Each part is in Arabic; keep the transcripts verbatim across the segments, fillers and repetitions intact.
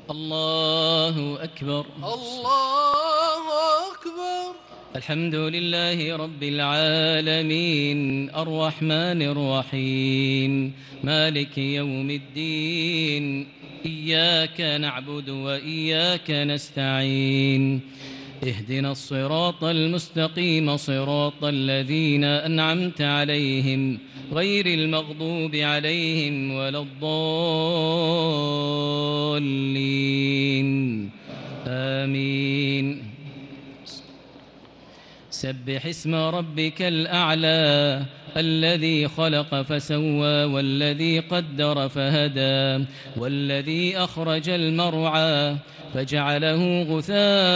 الله أكبر. الله أكبر. الحمد لله رب العالمين الرحمن الرحيم مالك يوم الدين إياك نعبد وإياك نستعين اهدنا الصراط المستقيم صراط الذين أنعمت عليهم غير المغضوب عليهم ولا الضالين آمين. سبح اسم ربك الأعلى الذي خلق فسوى والذي قدر فهدى والذي أخرج المرعى فجعله غثاء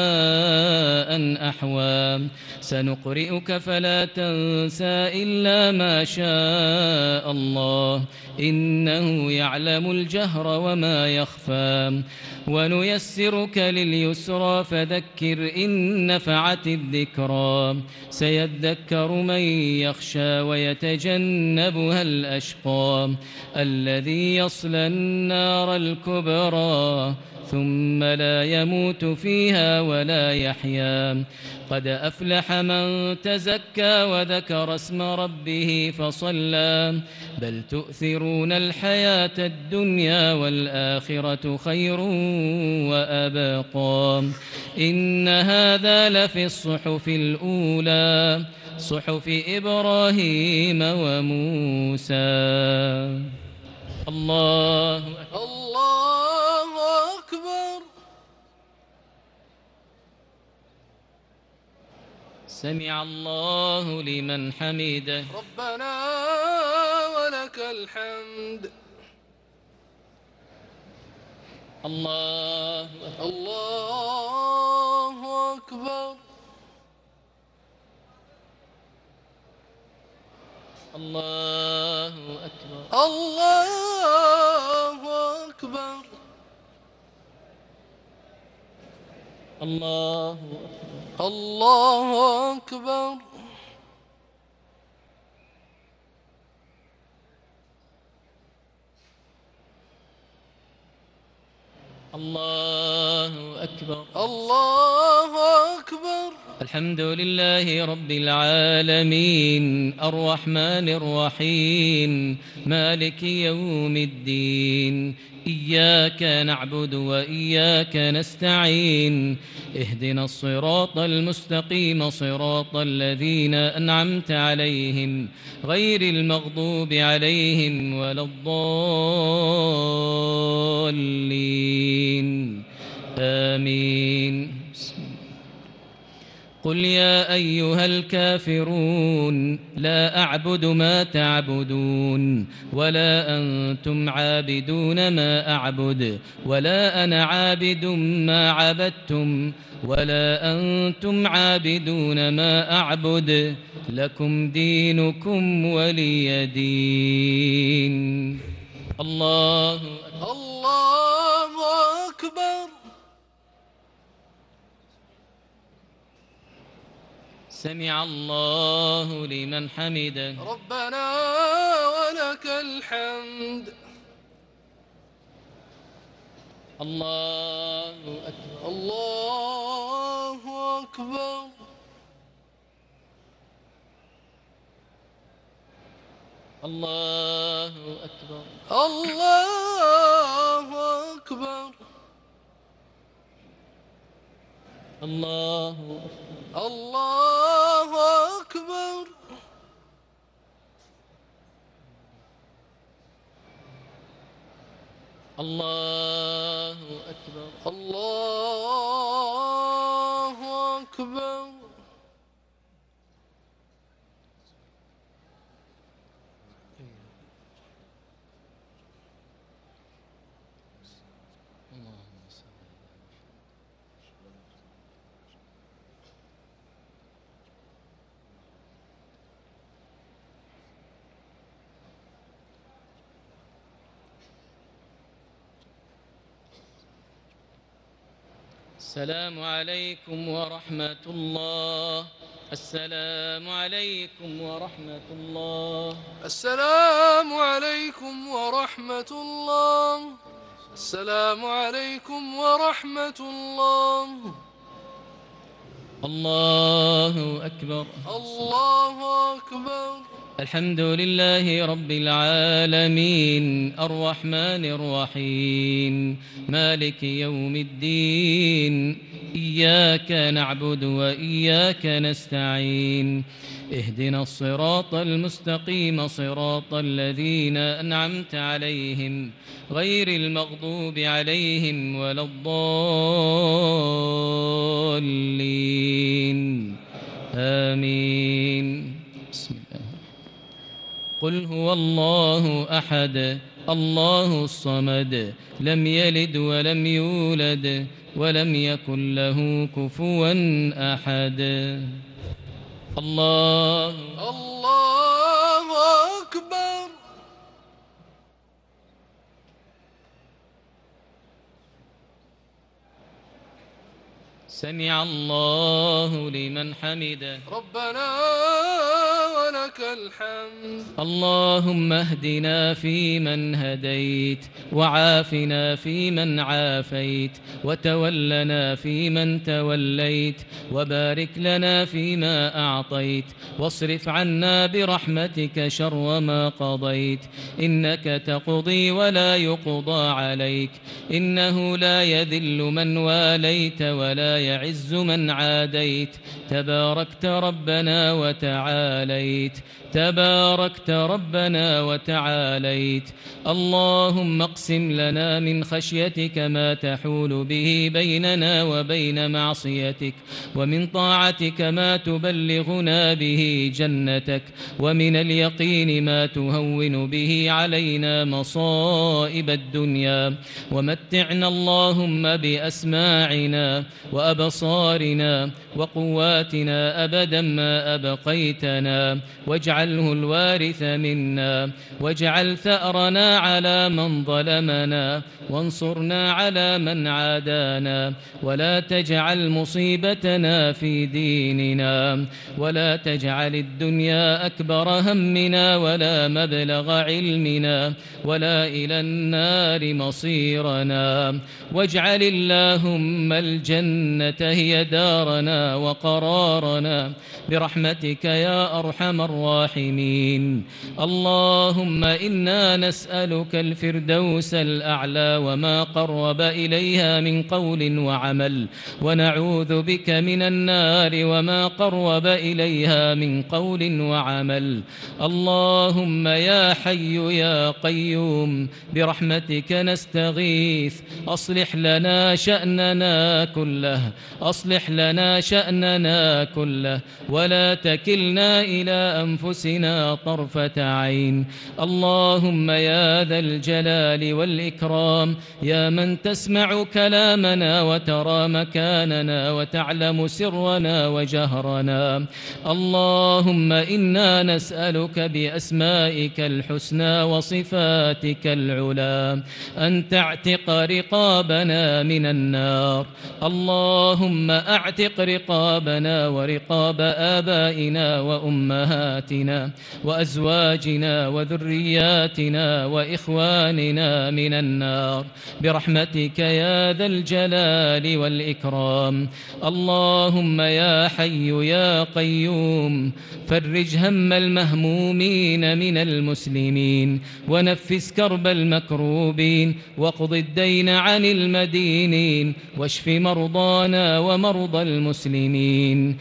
أحوى سنقرئك فلا تنسى إلا ما شاء الله إنه يعلم الجهر وما يخفى ونيسرك لليسرى فذكر إن نفعت الذكرى سيذكر من يخشى ويتجنبها الأشقى الذي يصلى النار الكبرى ثم لا يموت فيها ولا يحيا قد أفلح من تزكى وذكر اسم ربه فصلى بل تؤثرون الحياة الدنيا والآخرة خير وأبقى إن هذا لفي الصحف الأولى صحف إبراهيم وموسى. الله أكبر. الله أكبر. سمع الله لمن حمده. ربنا ولك الحمد. الله أكبر. الله أكبر. الله أكبر. الله أكبر. الله أكبر. الله أكبر. الله أكبر. الله أكبر. الحمد لله رب العالمين الرحمن الرحيم مالك يوم الدين إياك نعبد وإياك نستعين اهدنا الصراط المستقيم صراط الذين أنعمت عليهم غير المغضوب عليهم ولا الضالين آمين. قل يا أيها الكافرون لا أعبد ما تعبدون ولا أنتم عابدون ما أعبد ولا أنا عابد ما عبدتم ولا أنتم عابدون ما أعبد لكم دينكم ولي دين. الله أكبر. الله أكبر. سمع الله لمن حمده. ربنا ولك الحمد. الله أكبر. الله أكبر. الله أكبر. الله أكبر. الله الله أكبر. الله أكبر. الله أكبر. السلام عليكم ورحمة الله. السلام عليكم ورحمة الله. السلام عليكم ورحمة الله. السلام عليكم ورحمة الله. الله أكبر. الله أكبر. الحمد لله رب العالمين الرحمن الرحيم مالك يوم الدين إياك نعبد وإياك نستعين اهدنا الصراط المستقيم صراط الذين أنعمت عليهم غير المغضوب عليهم ولا الضالين آمين. بسم الله. قل هو الله أحد الله الصمد لم يلد ولم يولد ولم يكن له كفوا أحد. الله الله أكبر. سمع الله لمن حمده. ربنا ولك الحمد. اللهم اهدنا فيمن هديت وعافنا فيمن عافيت وتولنا فيمن توليت وبارك لنا فيما أعطيت واصرف عنا برحمتك شر ما قضيت إنك تقضي ولا يقضى عليك إنه لا يذل من واليت ولا يعز من عاديت تباركت ربنا وتعاليت تباركت ربنا وتعاليت. اللهم اقسم لنا من خشيتك ما تحول به بيننا وبين معصيتك ومن طاعتك ما تبلغنا به جنتك ومن اليقين ما تهون به علينا مصائب الدنيا ومتعنا اللهم بأسماعنا وأبصارنا وقواتنا أبدا ما أبقيتنا واجعله الوارث منا واجعل ثأرنا على من ظلمنا وانصرنا على من عادانا ولا تجعل مصيبتنا في ديننا ولا تجعل الدنيا أكبر همنا ولا مبلغ علمنا ولا إلى النار مصيرنا واجعل اللهم الجنة هي دارنا وقرارنا برحمتك يا أرحم الراحمين. اللهم إنا نسألك الفردوس الأعلى وما قرب إليها من قول وعمل ونعوذ بك من النار وما قرب إليها من قول وعمل. اللهم يا حي يا قيوم برحمتك نستغيث أصلح لنا شأننا كله أصلح لنا شأننا كله ولا تكلنا إلى أنفسنا طرفة عين. اللهم يا ذا الجلال والإكرام يا من تسمع كلامنا وترى مكاننا وتعلم سرنا وجهرنا. اللهم إنا نسألك بأسمائك الحسنى وصفاتك العلى أن تعتق رقابنا من النار. اللهم أعتق رقابنا ورقاب آبائنا وأمهاتنا وأزواجنا وذرياتنا وإخواننا من النار برحمتك يا ذا الجلال والإكرام. اللهم يا حي يا قيوم فرج هم المهمومين من المسلمين ونفس كرب المكروبين واقض الدين عن المدينين واشف مرضانا ومرضى المسلمين.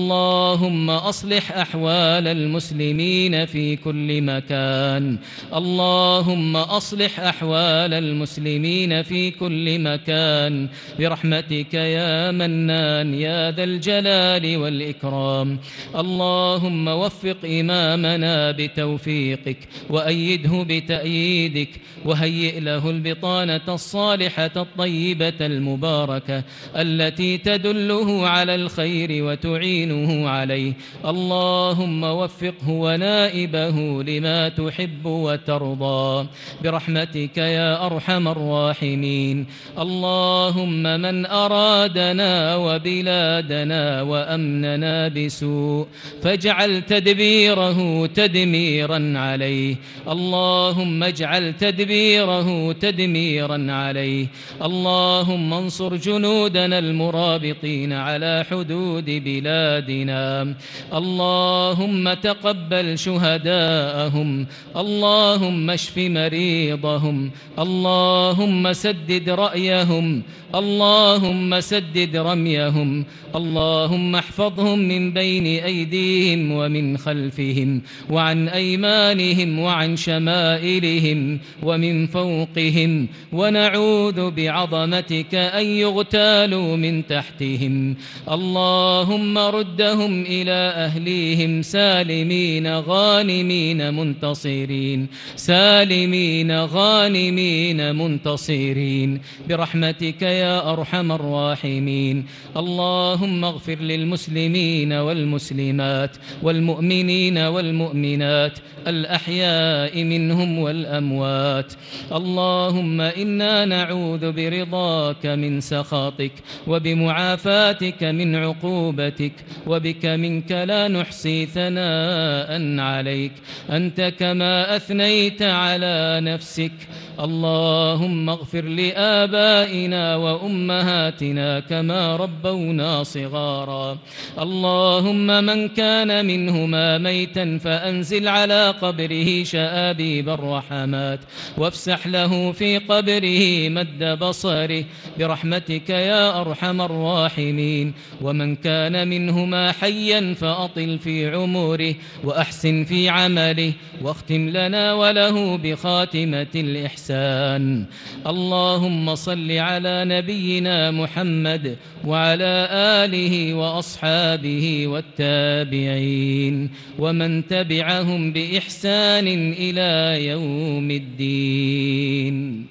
اللهم أصلح أحوال المسلمين في كل مكان. اللهم أصلح أحوال المسلمين في كل مكان برحمتك يا منان يا ذا الجلال والإكرام. اللهم وفق إمامنا بتوفيقك وأيده بتأييدك وهيئ له البطانة الصالحة الطيبة المباركة التي تدله على الخير وتعينه عليه. اللهم وفق ووفقه ونائبه لما تحب وترضى برحمتك يا أرحم الراحمين. اللهم من أرادنا وبلادنا وأمننا بسوء فاجعل تدبيره تدميرا عليه. اللهم اجعل تدبيره تدميرا عليه. اللهم انصر جنودنا المرابطين على حدود بلادنا. اللهم تقبل شهداءهم. اللهم اشف مريضهم. اللهم سدد رأيهم. اللهم سدد رميهم. اللهم احفظهم من بين أيديهم ومن خلفهم وعن أيمانهم وعن شمائلهم ومن فوقهم، ونعوذ بعظمتك أن يغتالوا من تحتهم. اللهم ردهم إلى أهليهم سالمين غانمين منتصرين، سالمين غانمين منتصرين برحمتك يا أرحم الراحمين. اللهم اغفر للمسلمين والمسلمات والمؤمنين والمؤمنات الأحياء منهم والأموات. اللهم إنا نعوذ برضاك من سخطك وبمعافاتك من عقوبتك، وبك منك لا نحصي ثناء عليك أنت كما أثنيت على نفسك. اللهم اغفر لآبائنا وأمهاتنا كما ربونا صغارا. اللهم من كان منهما ميتا فأنزل على قبره شآبيب الرحمات وافسح له في قبره مد بصره برحمتك يا أرحم الراحمين. ومن كان منهما حيا فأطل في عمره وأحسن في عمله واختم لنا وله بخاتمة الإحسان. اللهم صل على نبينا محمد وعلى آله وأصحابه والتابعين ومن تبعهم بإحسان إلى يوم الدين.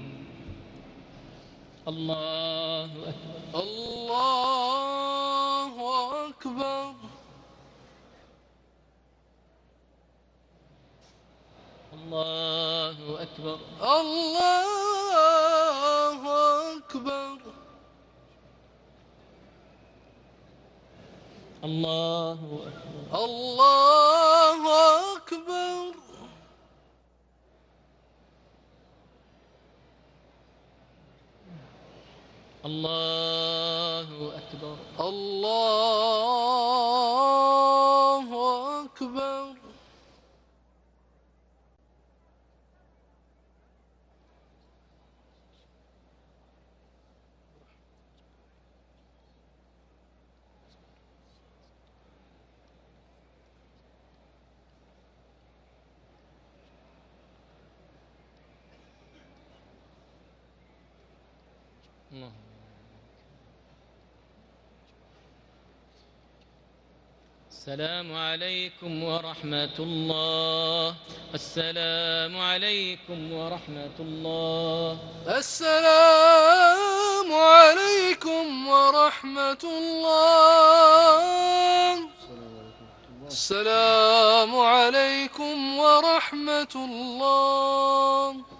الله أكبر. الله أكبر. الله أكبر. الله أكبر. الله أكبر. الله أكبر. الله أكبر. الله أكبر. الله. السلام عليكم ورحمة الله. السلام عليكم ورحمة الله. السلام عليكم ورحمة الله. السلام عليكم ورحمة الله.